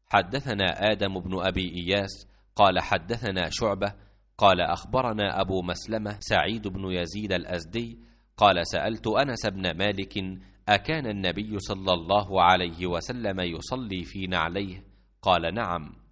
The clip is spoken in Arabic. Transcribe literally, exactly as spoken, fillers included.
حدثنا آدم بن أبي إياس قال حدثنا شعبة قال أخبرنا أبو مسلمة سعيد بن يزيد الأزدي قال سألت أنس بن مالك أكان النبي صلى الله عليه وسلم يصلي في نعليه؟ قال نعم.